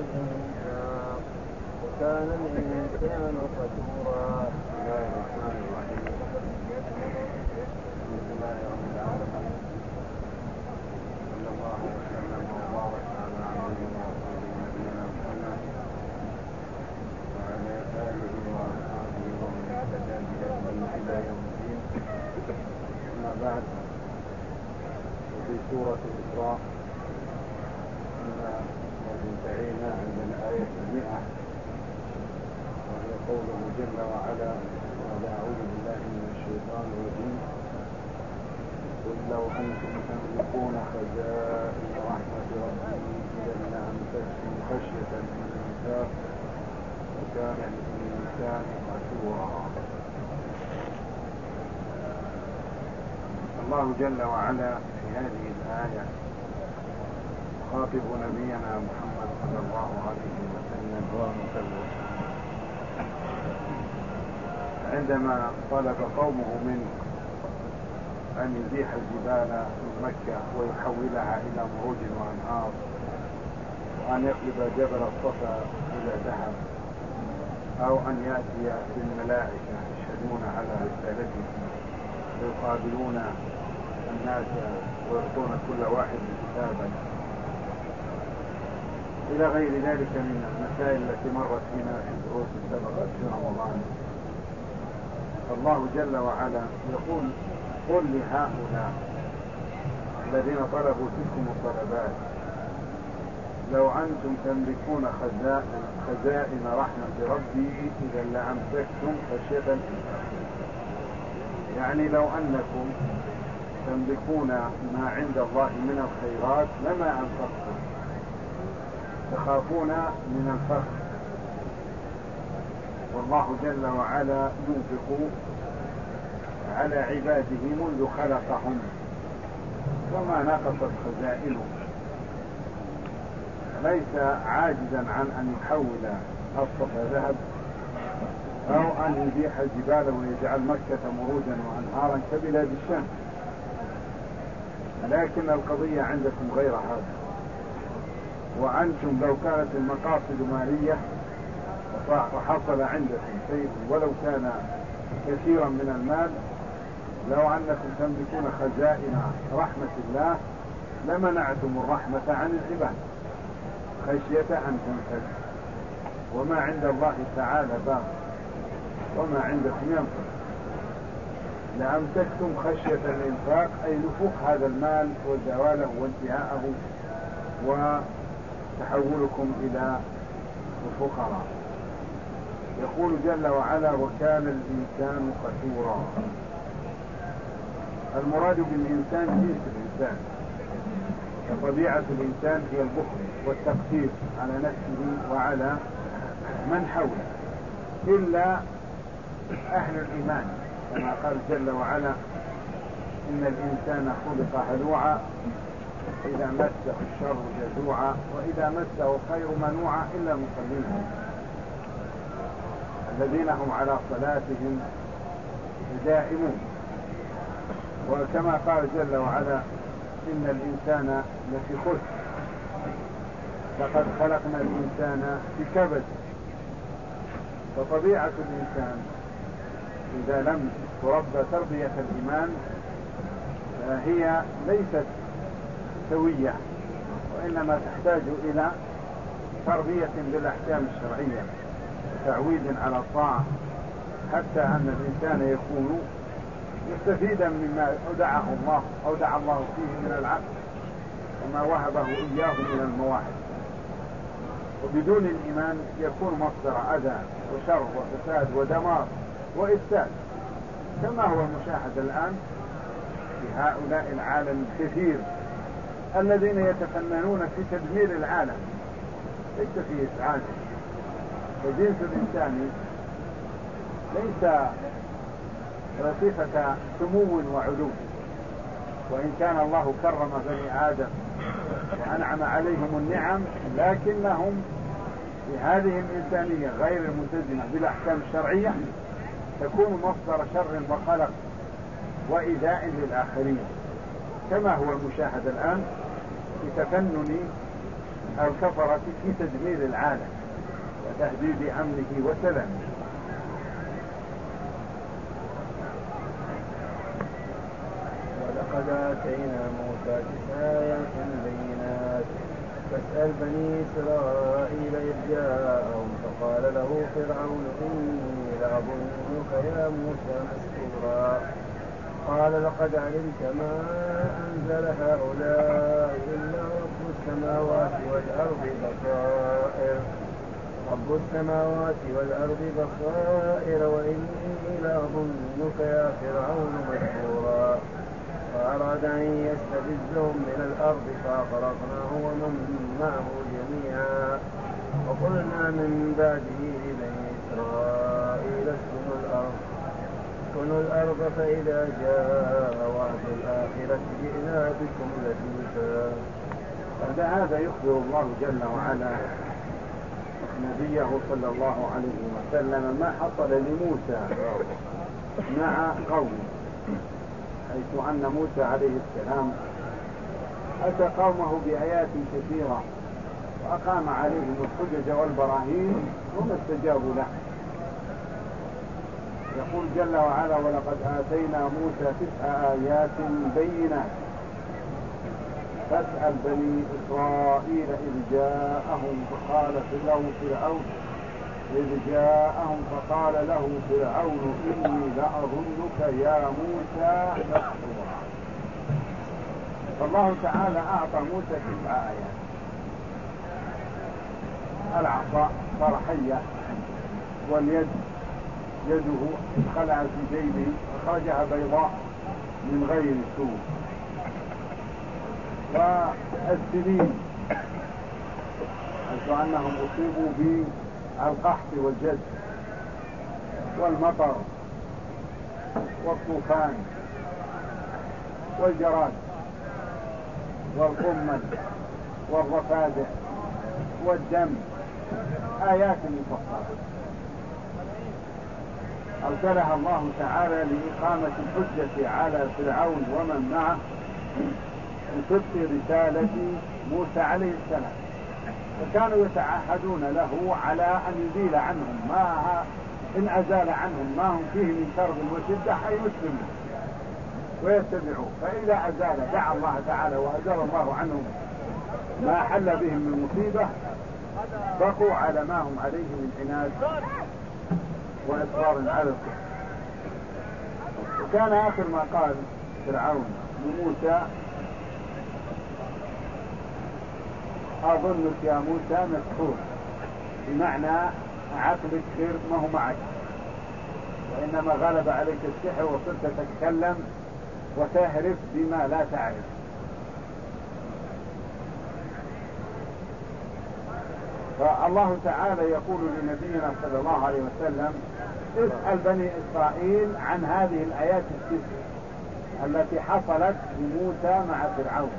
وكان الإنسان قتورا. بسم الله الرحمن الرحيم. صلى الله وسلم وبارك على عبده ورسوله نبينا محمد وعلى آله وأصحابه ومن اهتدى بهديه إلى يوم الدين. أما بعد، وفي سورة الإسراء انتهينا عند الآية 100، وهي قوله جل وعلا: أعوذ بالله من الشيطان الرجيم. قل لو أنتم تملكون خزائن رحمة ربي إذا لأمسكتم خشية الإنفاق وكان الإنسان قتورا. الله جل وعلا في هذه الآية خاطب نبينا محمد صلى الله عليه وسلم عندما طلب قومه منه أن يزيح الجبال من مكة ويحولها إلى مروج وأنهار، وأن يقلب جبل الصفا إلى ذهب، أو أن يأتي بالملائكة يشهدون على رسالته ويقابلون الناس ويعطون كل واحد كتابا إلى غير ذلك من المسائل التي مرت بنا في الدروس السابقة في رمضان. الله جل وعلا يقول: قل لهؤلاء الذين طلبوا تلكم الطلبات لو أنتم تملكون خزائن رحمة ربي إذا لأمسكتم خشية الإنفاق. يعني لو أنكم تملكون ما عند الله من الخيرات لما أنفقتم، تخافون من الفقر، والله جل وعلا ينفق على عباده منذ خلقهم وما نقصت خزائنه، ليس عاجزا عن أن يحول الصفا ذهب أو أن يزيح الجبال ويجعل مكة مروجا وأنهارا كبلاد الشام، لكن القضية عندكم غير هذا. وأنتم لو كانت المقاصد مالية وحصل عندكم شيء ولو كان كثيرا من المال، لو أنكم تملكون خزائن رحمة الله لمنعتم الرحمة عن العباد خشية أن تنفذ. وما عند الله تعالى باق وما عندكم ينفذ. لأمسكتم خشية الإنفاق أي نفوق هذا المال وزواله وانتهاءه وتحولكم إلى الفقراء. يقول جل وعلا: وكان الإنسان قتورا. المراد بالإنسان جنس الإنسان، فطبيعة الإنسان هي البخل والتقتير على نفسه وعلى من حوله، إلا أهل الإيمان، كما قال جل وعلا: إن الإنسان خلق هلوعا إذا مسه الشر جزوعا وإذا مسه الخير منوعا إلا المصلين الذين هم على صلاتهم دائمون. وكما قال جل وعلا: إن الإنسان لفي خسر لقد خلقنا الإنسان في كبد. فطبيعة الإنسان إذا لم تربى تربية الإيمان هي ليست سوية، وإنما تحتاج إلى تربية بالأحكام الشرعية وتعويد على الطاعة، حتى أن الإنسان يكون مستفيدا مما أودع الله فيه من العقل وما وهبه إياه من المواهب. وبدون الإيمان يكون مصدر أذى وشر وفساد ودمار وإفساد، كما هو المشاهد الآن في هؤلاء العالم الكثير الذين يتفننون في تدمير العالم، ليس في إسعاده. فجنس الإنسان ليس صفة سمو وعلو، وإن كان الله كرم بني آدم وأنعم عليهم النعم، لكنهم في هذه الإنسانية غير الملتزمة بالأحكام الشرعية تكون مصدر شر وقلق وإيذاء للآخرين، كما هو المشاهد الآن في تفنن الكفرة في تدمير العالم وتهديد أمنه وسلامه. ولقد آتينا موسى 9 آيات بينات فاسأل بني إسرائيل إذ جاءهم فقال له فرعون إني لأظنك يا موسى مسحورا قال لقد علمت ما أنزل هؤلاء إلا رب السماوات والأرض بصائر وإني لأظنك يا فرعون مسحورا فأراد أن يستفزهم من الأرض فأغرقناه ومن معه جميعا وقلنا من بعده لبني إسرائيل اسكنوا الأرض فإذا جاء وعد الآخرة جئنا بكم لفيفا. هذا يخبر الله جل وعلا نبيه صلى الله عليه وسلم ما حصل لموسى مع قومه، حيث أن موسى عليه السلام أتى قومه بآيات كثيرة وأقام عليهم الحجج والبراهين وما استجابوا له. يقول جل وعلا ولقد آتينا موسى 9 آيات بينات فاسأل بني إسرائيل إذ جاءهم فقال له فرعون إني لأظنك يا موسى مسحورا. فالله تعالى أعطى موسى 9 آيات. العصا صار حية، واليد يده خلع في جيبه أخرجها بيضاء من غير سوء. والسنين حيث أنهم أصيبوا بالقحط والجد والمطر والطوفان والجراد والقمل والرفادع والدم، آيات مفصلة أرسلها الله تعالى لإقامة الحجة على فرعون ومن معه بصدق رسالة موسى عليه السلام. فكانوا يتعهدون له على أن يزيل عنهم ما إن أزال عنهم ما هم فيه من كرب وشدة يسلموا ويتبعوه، فإذا أزال دعا الله تعالى وأزال الله عنهم ما حل بهم من مصيبة بقوا على ما هم عليه من عناد وإصرار على الكفر. وكان آخر ما قال فرعون لموسى أظنك يا موسى مسحور، بمعنى عقلك غير ما هو معك، وإنما غلب عليك السحر وصرت تتكلم وتهرف بما لا تعرف. فالله تعالى يقول لنبينا صلى الله عليه وسلم اسأل بني إسرائيل عن هذه الآيات 6 التي حصلت لموسى مع فرعون،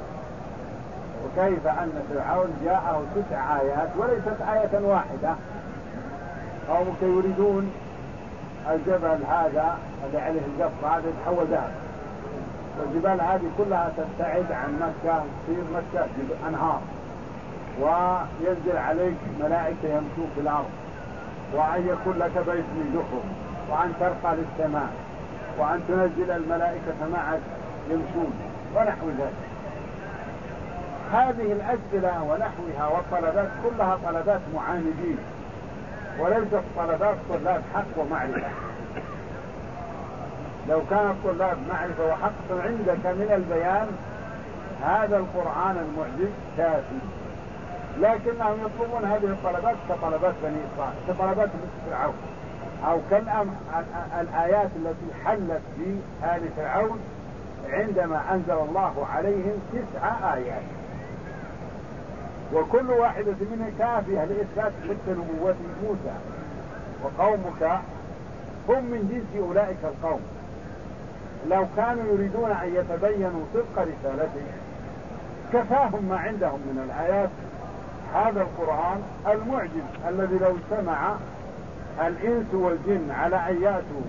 وكيف أن فرعون جاءه 9 آيات وليست آية واحدة. قومك يريدون الجبل هذا اللي عليه القصر هذا يتحول ذهب، والجبال هذه كلها تبتعد عن مكة، تصير مكة أنهار، وينزل عليك ملائكة يمشون في الأرض، وأن يكون لك بيت من زخرف، وأن ترقى للسماء، وأن تنزل الملائكة معك يمشون ونحو ذلك. هذه الأسئلة ونحوها والطلبات كلها طلبات معاندين، وليست طلبات طلاب حق ومعرفة. لو كانت طلاب معرفة وحق عندك من البيان هذا القرآن المعجز كافي، لكنهم يطلبون هذه الطلبات كطلبات بني إسرائيل، كطلبات فرعون، أو كالآيات التي حلت في آل فرعون عندما أنزل الله عليهم 9 آيات، وكل واحدة منها كافية لإثبات حتى نبوة موسى. وقومك هم من جنس أولئك القوم، لو كانوا يريدون أن يتبينوا صدق رسالته كفاهم ما عندهم من الآيات. هذا القرآن المعجز الذي لو اجتمع الإنس والجن على أن يأتوا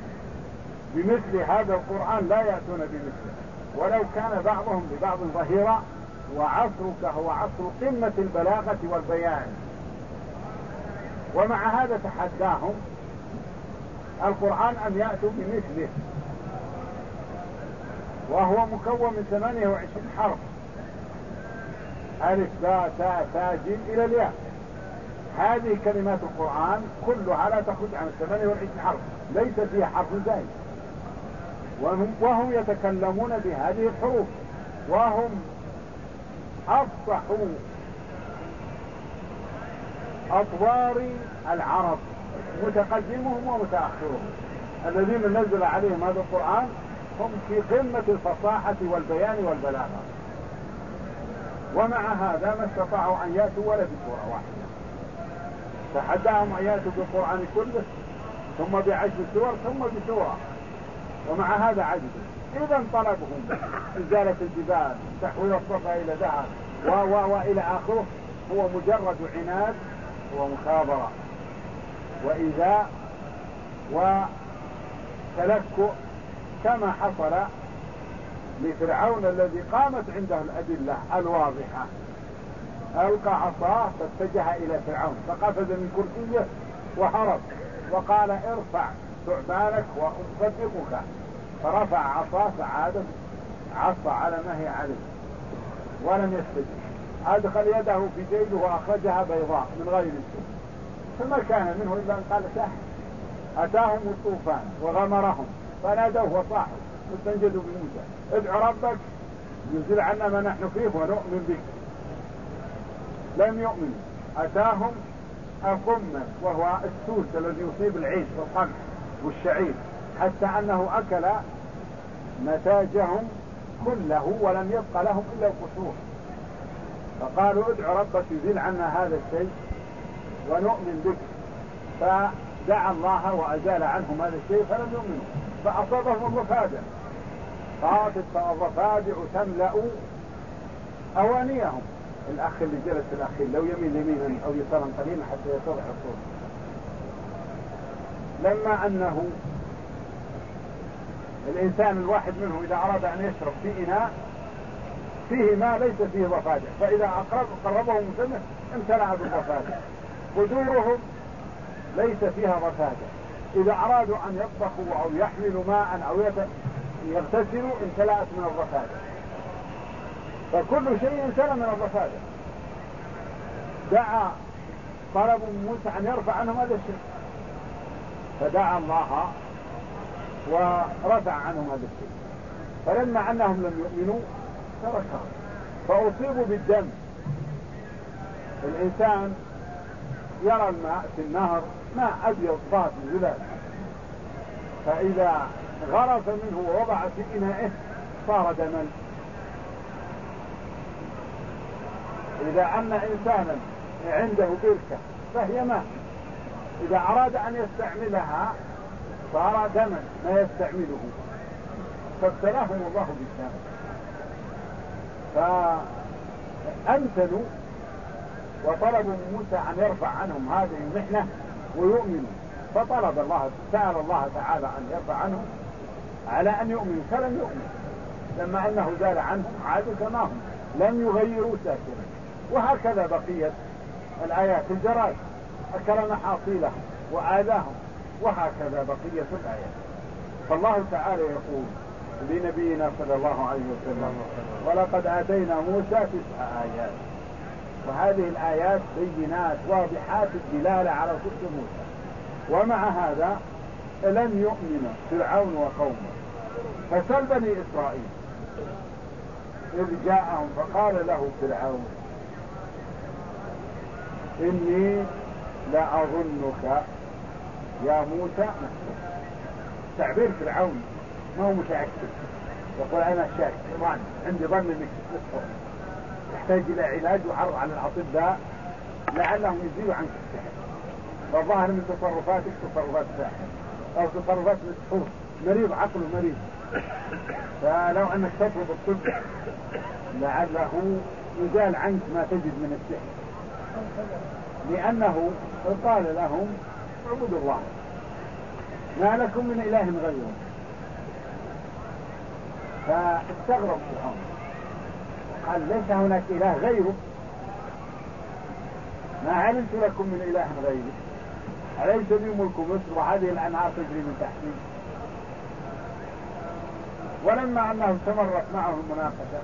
بمثل هذا القرآن لا يأتون بمثله، ولو كان بعضهم ببعض ظهيرا وعصرك هو عصر قمة البلاغة والبيان. ومع هذا تحداهم القرآن أن يأتوا بمثله، وهو مكون من 28 حرف، ألف باء تاء ثاء جيم إلى الياء. هذه كلمات القرآن كلها لا تخرج عن 28 حرف، ليس فيها حرف زائد، وهم يتكلمون بهذه الحروف، وهم أفصح أطوار العرب، متقدمهم ومتأخرهم. الذين نزل عليهم هذا القرآن هم في قمة الفصاحة والبيان والبلاغة، ومع هذا ما استطاعوا أن يأتوا ولا بسورة واحدة. تحداهم أن يأتوا بالقرآن كله، ثم ب10 سور، ثم بسورة، ومع هذا عجزوا. إذا طلبهم إزالة الجبال، تحويل الصفا إلى ذهب، وإلى آخره، هو مجرد عناد ومخابرة وإيذاء وتلكؤ، كما حصل لفرعون الذي قامت عنده الأدلة الواضحة. ألقى عصاه فاتجه إلى فرعون فقفز من كرسيه وهرب، وقال ارفع ثعبانك وأصدقك، فرفع عصاه فعاد عصى على ما هي عليه ولم يستجب. أدخل يده في جيبه وأخرجها بيضاء من غير السوء، فما كان منه إلا أن قال ساحر. أتاهم الطوفان وغمرهم فنادوه وصاحوا واستنجدوا بموسى ادع ربك يزيل عنا ما نحن فيه ونؤمن بك. لم يؤمنوا. أتاهم القمة وهو السوس الذي يصيب العيش والقمح والشعير، حتى أنه أكل نتاجهم كله ولم يبق لهم إلا القشور. فقالوا ادع ربك يزيل عنا هذا الشيء ونؤمن بك، فدعا الله وأزال عنهم هذا الشيء فلم يؤمنوا، فأصابهم الضفادع. قالت الضفادع تملأ أوانيهم. الأخ اللي جلس الأخير لو يمين يمينا أو يسارا قليلا حتى يتضح الصوت. لما أنه الإنسان الواحد منهم إذا أراد أن يشرب في إناء فيه ما ليس فيه ضفادع، فإذا قربه مسنة امتلأ بالضفادع. قدورهم ليس فيها ضفادع. إذا أرادوا أن يطبخوا أو يحملوا ماء أو يغتسلوا امتلأت من الضفادع، فكل شيء امتلأ من الضفادع. دعا طلب موسى أن يرفع عنهم هذا الشيء، فدعا الله ورفع عنهم هذا الشيء. فلما أنهم لم يؤمنوا تركهم فأصيبوا بالدم. الإنسان يرى الماء في النهر ماء أبيض صافي زلال، فإذا غرف منه ووضع في إنائه صار دما. إذا أن إنسانا عنده بركة فهي ماء، إذا أراد أن يستعملها صار دما ما يستعمله، فابتلاهم الله بالدم. فأمثلوا وطلبوا من موسى أن يرفع عنهم هذه المحنة ويؤمنوا، فطلب الله سأل الله تعالى أن يرفع عنهم على أن يؤمنوا، فلم يؤمنوا. لما أنه زال عنهم عادوا كما هم، لم يغيروا ساكنا. وهكذا بقية الآيات. الجراد أكل محاصيلهم وآذاهم، وهكذا بقية الآيات. فالله تعالى يقول لنبينا صلى الله عليه وسلم ولقد آتينا موسى 9 آيات، وهذه الآيات بينات واضحات الدلالة على صدق موسى. ومع هذا لم يؤمن فرعون وقومه. فسل بني إسرائيل إذ جاءهم فقال له فرعون إني لأظنك يا موسى مسحورا. تعبير فرعون ما هو متأكد، يقول أنا شاك ظن، عندي ظن أنك مسحور، تحتاج إلى علاج وعرض على الأطباء لعلهم يزيلوا عنك السحر. فالظاهر من تصرفاتك تصرفات ساحر أو تصرفات مسحور، مريض عقله مريض. فلو أنك تطلب الطب لعله يزال عنك ما تجد من السحر، لأنه قال لهم اعبدوا الله ما لكم من إله غيره. فاستغرب فرعون قال ليس هناك إله غيره، ما علمت لكم من إله غيره، أليس بي ملك مصر وهذه الأنهار تجري من تحتي. ولما أنه استمرت معه المناقشة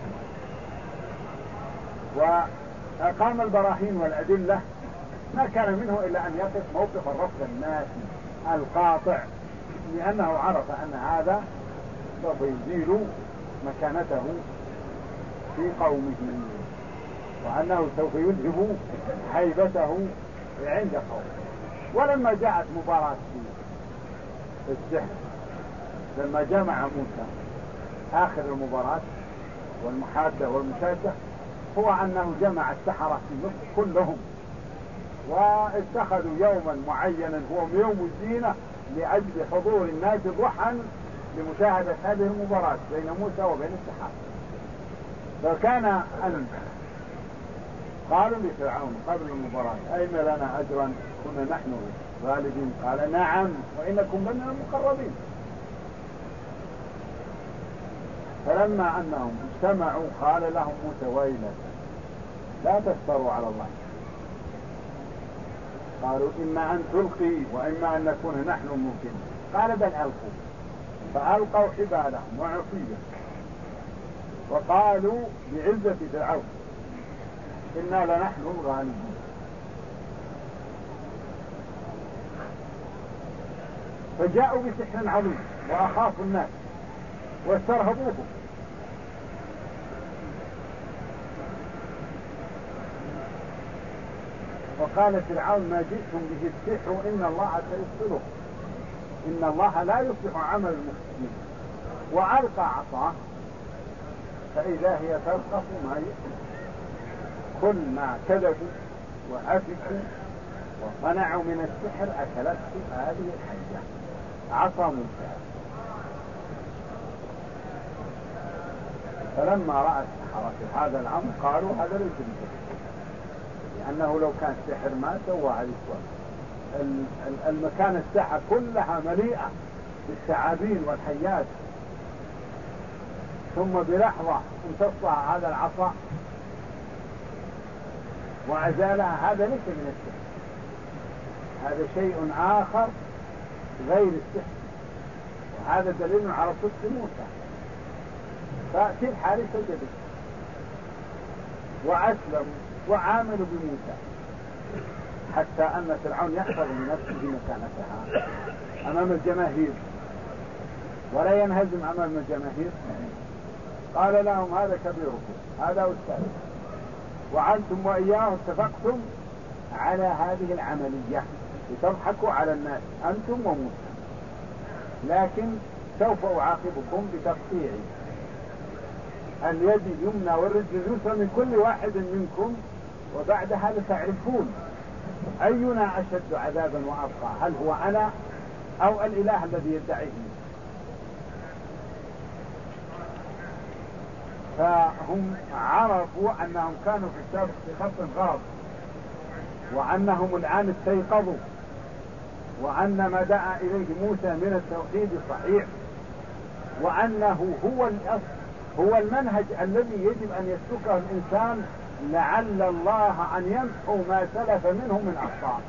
وأقام البراهين والأدلة ما كان منه إلا أن يقف موقف الرفض الناسي القاطع، لأنه عرف أن هذا سوف يزيل مكانته في قومه، وأنه سوف يذهب هيبته عند قومه. ولما جاءت مباراة في السحر، لما جمع موسى آخر المباراة والمحادة والمشادة، هو أنه جمع السحرة في مصر كلهم، واتخذوا يوما معينا هو يوم الزينة لأجل حضور الناس ضحى لمشاهدة هذه المباراة بين موسى وبين السحرة. فكان أن قالوا لفرعون قبل المباراة أين لنا أجرا كنا نحن غالبين؟ قال نعم وإنكم من المقربين. فلما أنهم اجتمعوا قال لهم موسى ويلكم لا تفتروا على الله. قالوا إما أن تلقي وإما أن نكون نحن الملقين. قال بل ألقوا، فألقوا حبالهم وعصيهم وقالوا بعزة فرعون إنا لنحن الغالبون. فجاءوا بسحر عظيم وأخافوا الناس واسترهبوهم. وقال فرعون ما جئتم به السحر إن الله سيبطله، إن الله لا يصلح عمل المفسدين. وألقى عصاه فإذا هي تلقف ما يأكل. كل ما كذبوا وأفكوا وصنعوا من السحر أكلته هذه الحية عصا موسى. فلما رأى السحرة هذا الأمر قالوا هذا ليس بسحر، لأنه لو كان سحر ما سوى هذه السوى. المكان الساحة كلها مليئة بالثعابين والحيات، ثم بلحظة امتصها هذا العصا وأزالها. هذا ليس من السحر، هذا شيء آخر غير السحر، وهذا دليل على صدق موسى. ففي الحال سجدوا وأسلموا وعاملوا بموسى، حتى أن فرعون يحفظ لنفسه مكانتها أمام الجماهير ولا ينهزم أمام الجماهير. قال لهم هذا كبيركم هذا أستاذ، وعنتم وإياه اتفقتم على هذه العملية لتضحكوا على الناس أنتم وموسى، لكن سوف أعاقبكم بتقطيع اليد اليمنى والرجل اليسرى من كل واحد منكم، وبعدها لتعرفون أينا أشد عذابا وأبقى، هل هو أنا أو الإله الذي يدعيه. فهم عرفوا أنهم كانوا في السابق في خط غلط، وأنهم الآن استيقظوا، وأن ما دعا إليه موسى من التوحيد صحيح، وأنه هو الأصل، هو المنهج الذي يجب أن يسلكه الإنسان لعل الله أن يمحو ما سلف منه من أخطاء.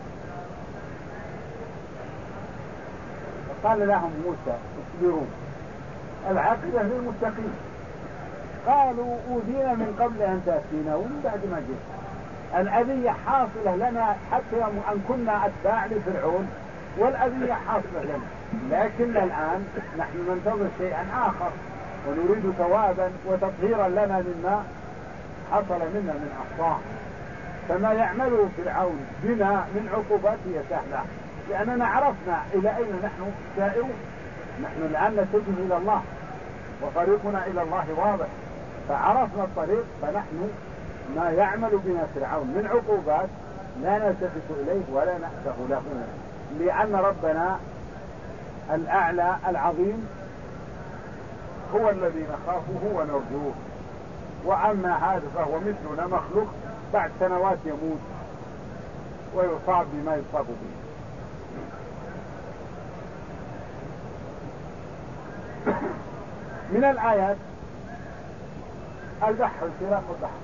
فقال لهم موسى اصبروا العاقبة للمتقين. قالوا أوذينا من قبل أن تأتينا ومن بعد ما جئت. الأذية حاصلة لنا حتى أن كنا أتباع لفرعون، والأذية حاصلة لنا، لكن الآن نحن ننتظر شيئا آخر ونريد ثوابا وتطهيرا لنا مما حصل منا من أخطاء. فما يعمله فرعون بنا من عقوبات هي سهلة، لأننا عرفنا إلى أين نحن سائرون. نحن الآن نتجه إلى الله وطريقنا إلى الله واضح، فعرفنا الطريق. فنحن ما يعمل بنا فرعون من عقوبات لا نلتفت إليه ولا نأسه له، لأن ربنا الأعلى العظيم هو الذي نخافه ونرجوه. وأما هذا فهو مثلنا مخلوق بعد سنوات يموت ويصاب بما يصاب به. من الآيات البحر انطلاق البحر.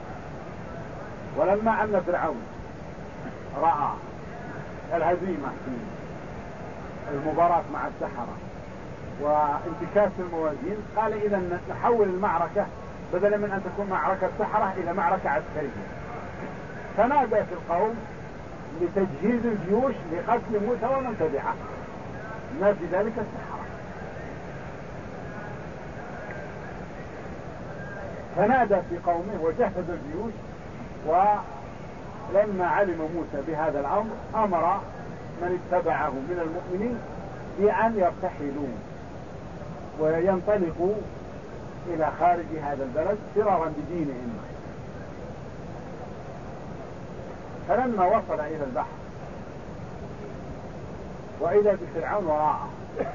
ولما أن فرعون رأى الهزيمة في المباراة مع السحرة وانتكاس الموازين قال إذا نحول المعركة بدلا من أن تكون معركة سحرة إلى معركة عسكرية. فنادى في القوم لتجهيز الجيوش لقتل موسى ومن تبعه، ما في ذلك السحرة. فنادى في قومه وجهز الجيوش، ولما علم موسى بهذا الأمر أمر من اتبعه من المؤمنين بأن يرتحلوا وينطلقوا إلى خارج هذا البلد فرارا بدينهم. فلما وصل إلى البحر وإذا بفرعون وراءه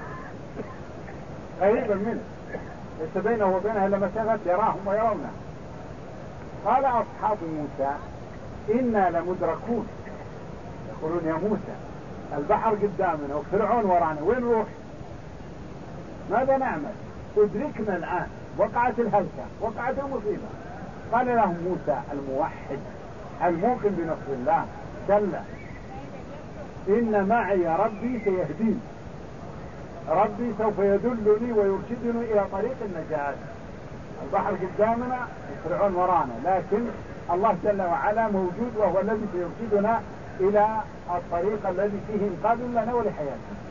قريبا منه ليس بينه وبينها إلا مسافة يراهم ويرونه، قال أصحاب موسى إنا لمدركون. يقولون يا موسى البحر قدامنا وفرعون ورانا، وين نروح؟ ماذا نعمل؟ أدركنا الآن، وقعت الهلكة، وقعت المصيبة. قال لهم موسى الموحد الموقن بنصر الله كلا إن معي ربي سيهدين، ربي سوف يدلني ويرشدني إلى طريق النجاة. البحر قدامنا وفرعون ورانا، لكن الله جل وعلا موجود وهو الذي سيرشدنا إلى الطريق الذي فيه إنقاذ لنا ولحياتنا.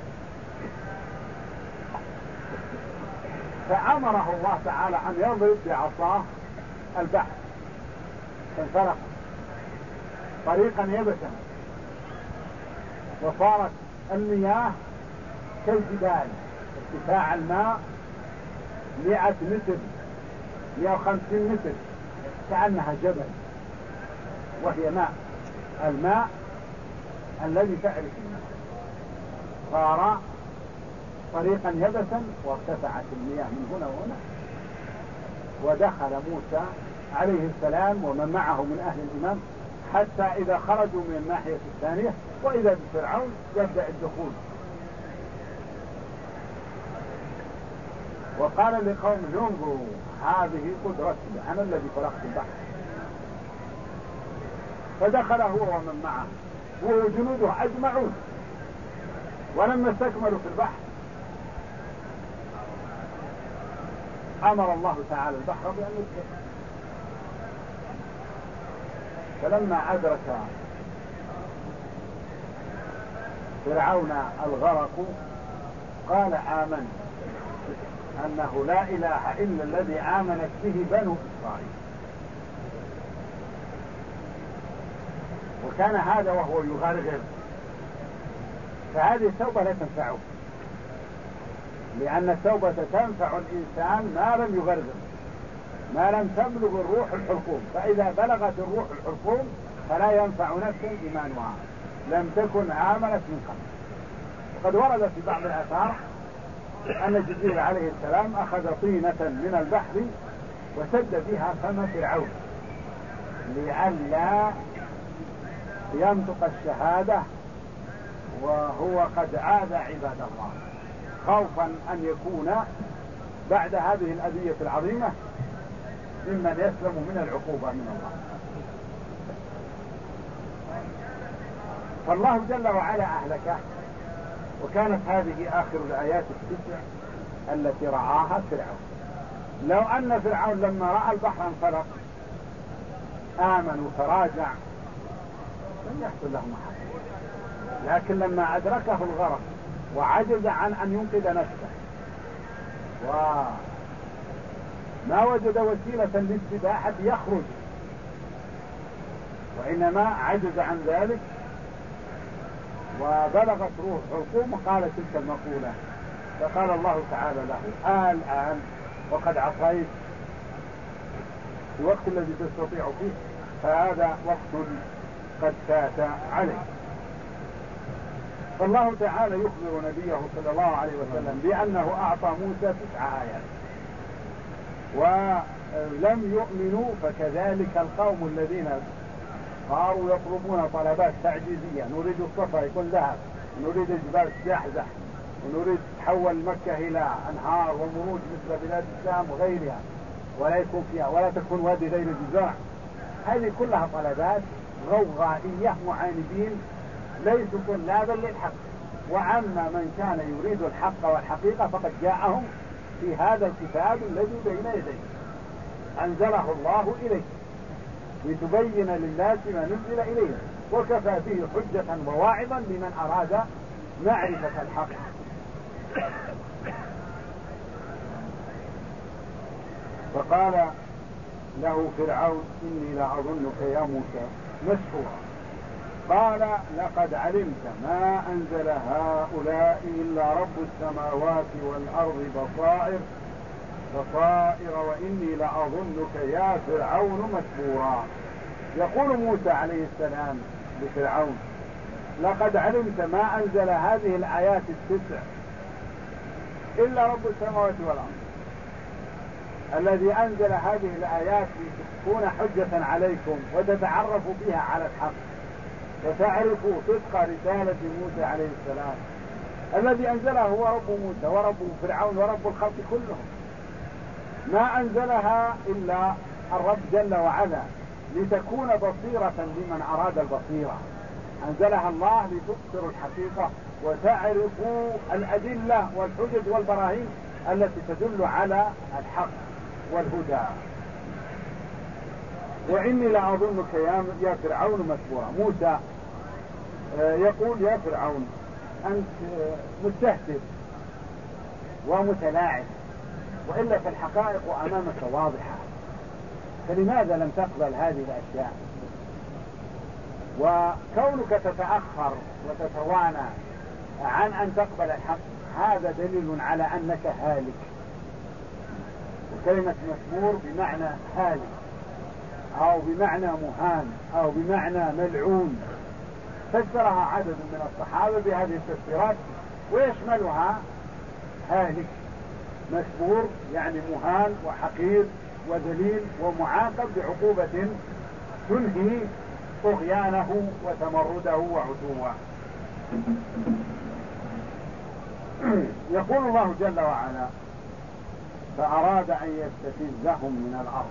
فأمره الله تعالى أن يضرب بعصاه البحر فانفلق طريقا يبسا، وصارت المياه كالجبال، ارتفاع الماء 100 متر 150 متر كأنها جبل، وهي ماء، الماء الذي تعرف الماء. صار طريقا يبسا وارتفعت المياه من هنا وهنا. ودخل موسى عليه السلام ومن معه من أهل الإيمان حتى إذا خرجوا من الناحية الثانية وإذا بفرعون يبدأ الدخول. وقال لقوم انظروا هذه قدرتي أنا الذي خلقت البحر. فدخل هو ومن معه هو وجنوده أجمعون، ولما استكملوا في البحر أمر الله تعالى البحر بأن يسكت. فلما أدرك فرعون الغرق قال آمنت أنه لا إله إلا الذي آمنت به بنو إسرائيل. وكان هذا وهو يغرغر، فهذه التوبة لا تنفعه، لأن التوبة تنفع الإنسان ما لم يغرغر، ما لم تبلغ الروح الحلقوم. فإذا بلغت الروح الحلقوم فلا ينفع نفسا إيمانها لم تكن آمنت من قبل. وقد ورد في بعض الآثار أن جبريل عليه السلام أخذ طينة من البحر وسد بها فم فرعون لئلا ينطق الشهادة وهو قد آذى عباد الله، خوفا أن يكون بعد هذه الأذية العظيمة ممن يسلم من العقوبة من الله. فالله جل وعلا أهلكه. وكانت هذه آخر الآيات التسع التي رعاها فرعون. لو أن فرعون لما رأى البحر انفلق آمن وتراجع لم يحصل له محل، لكن لما أدركه الغرق وعجز عن أن ينقذ نفسه وما وجد وسيلة للسباحة يخرج، وإنما عجز عن ذلك وبلغت روح حلقوم قال تلك المقولة. فقال الله تعالى له الآن وقد عصيت في الوقت الذي تستطيع فيه، فهذا وقت قد فات عليه. فالله تعالى يخبر نبيه صلى الله عليه وسلم بأنه أعطى موسى 9 آيات ولم يؤمنوا، فكذلك القوم الذين صاروا يطلبون طلبات تعجيزية، نريد الصفا يكون ذهب، ونريد الجبال تزحزح، ونريد تحول مكة إلى أنهار ومروج مثل بلاد الشام وغيرها، ولا يكون فيها ولا تكون وادي غير جزاع. هذه كلها طلبات غوغائية، معاندين ليسوا طلابا للحق. وأما من كان يريد الحق والحقيقة فقد جاءهم في هذا الكتاب الذي بين يديه أنزله الله إليه لتبين للناس ما نزل إليه، وكفى به حجة وواعظا لمن أراد معرفة الحق. فقال له فرعون إني لأظنك يا موسى مسحورا. قال لقد علمت ما أنزل هؤلاء إلا رب السماوات والأرض بصائر وإني لأظنك يا فرعون مسحورا. يقول موسى عليه السلام لفرعون لقد علمت ما أنزل هذه الآيات التسع إلا رب السماوات والأرض، الذي أنزل هذه الآيات لتكون حجة عليكم وتتعرفوا بها على الحق وتعرفوا صدق رسالة موسى عليه السلام. الذي أنزلها هو رب موسى ورب فرعون ورب الخلق كلهم، ما أنزلها إلا الرب جل وعلا لتكون بصيرة لمن أراد البصيرة. أنزلها الله لتبصروا الحقيقة وتعرفوا الأدلة والحجج والبراهين التي تدل على الحق والهدى. وإني لأظنك يا فرعون مسحورا. موسى يقول يا فرعون أنت مستهتر ومتلاعب، وإلا في الحقائق أمامك واضحة، فلماذا لم تقبل هذه الأشياء؟ وكونك تتأخر وتتوانى عن أن تقبل الحق هذا دليل على أنك هالك. وكلمة مسحور بمعنى هالك أو بمعنى مهان أو بمعنى ملعون، فسرها عدد من الصحابة بهذه التفسيرات ويشملها هالك. مسحور يعني مهان وحقير وذليل ومعاقب بعقوبة تنهي طغيانه وتمرده وعتوه. يقول الله جل وعلا فأراد أن يستفزهم من الأرض.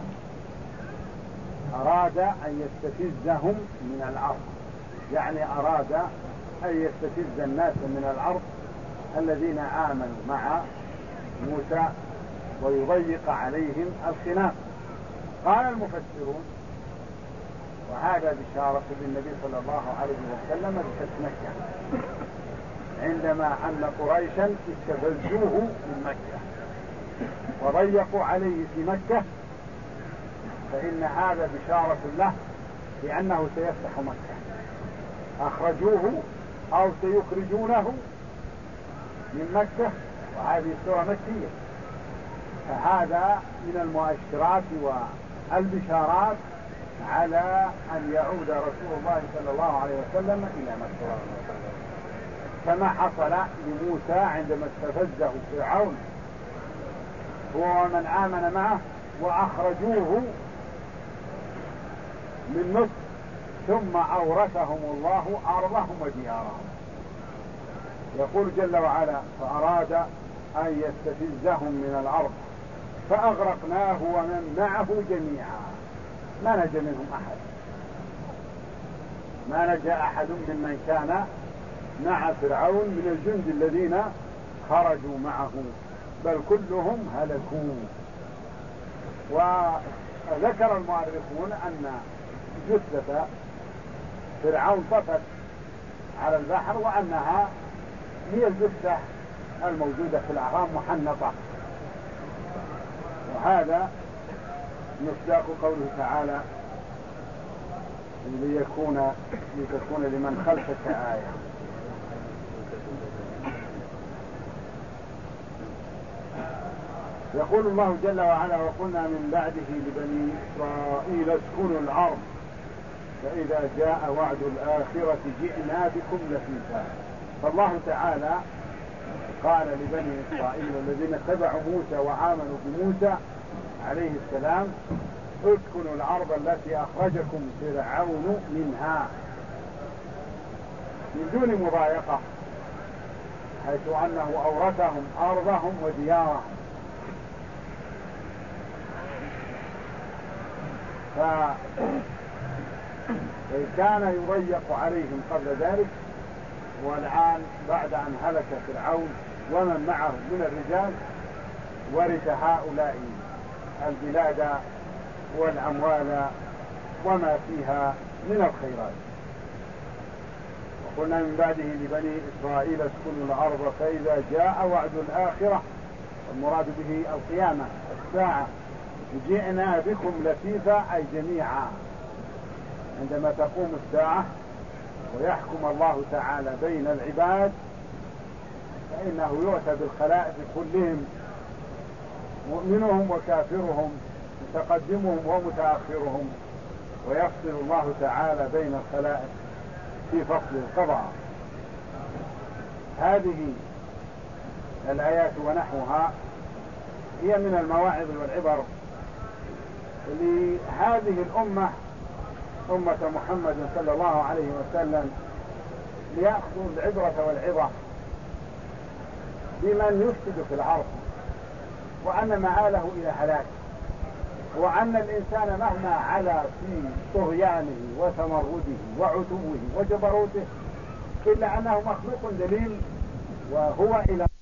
أراد أن يستفزهم من الأرض يعني أراد أن يستفز الناس من الأرض الذين آمنوا مع موسى ويضيق عليهم الخناق. قال المفسرون وهذا بشارة للنبي صلى الله عليه وسلم بفتح مكة، عندما أن قريشا استفزوه من مكة وضيقوا عليه في مكة، فإن هذا بشارة له بأنه سيفتح مكة. أخرجوه أو سيخرجونه من مكة، وهذه السورة مكية، فهذا من المؤشرات والبشارات على أن يعود رسول الله صلى الله عليه وسلم إلى مكة، كما حصل لموسى عندما استفزه فرعون هو ومن آمن معه وأخرجوه من مصر ثم أورثهم الله أرضهم وديارهم. يقول جل وعلا فأراد أن يستفزهم من الأرض فأغرقناه ومن معه جميعا. ما نجا منهم أحد، ما نجا أحد ممن كان مع فرعون من الجند الذين خرجوا معه، بل كلهم هلكوا. وذكر المؤرخون أن جثة فرعون طفت على البحر وأنها هي الجثة الموجودة في الأعرام محنطة، وهذا مصداق قوله تعالى لتكون لمن خلفك آية. يقول الله جل وعلا وقلنا من بعده لبني إسرائيل اسكنوا الأرض فإذا جاء وعد الآخرة جئنا بكم لفيفا. فالله تعالى قال لبني إسرائيل الذين اتبعوا موسى وآمنوا بموسى عليه السلام اسكنوا الأرض التي أخرجكم فرعون منها من دون مضايقة، حيث أنه أورثهم أرضهم وديارهم. كان يضيق عليهم قبل ذلك، والآن بعد أن هلك فرعون ومن معه من الرجال ورث هؤلاء البلاد والأموال وما فيها من الخيرات. وقلنا من بعده لبني إسرائيل اسكنوا الأرض فإذا جاء وعد الآخرة، والمراد به القيامة الساعة، جئنا بكم لفيفا أي جميعا. عندما تقوم الساعة ويحكم الله تعالى بين العباد فإنه يؤتى بالخلائق كلهم، مؤمنهم وكافرهم، متقدمهم ومتأخرهم، ويفصل الله تعالى بين الخلائق في فصل القضاء. هذه الآيات ونحوها هي من المواعظ والعبر لهذه الأمة، أمة محمد صلى الله عليه وسلم، ليأخذوا العبرة والعظة بمن يفسد في الأرض، وأن مآله إلى هلاك، وأن الإنسان مهما علا في طغيانه وتمرده وعتوه وجبروته إلا أنه مخلوق ذليل، وهو إلى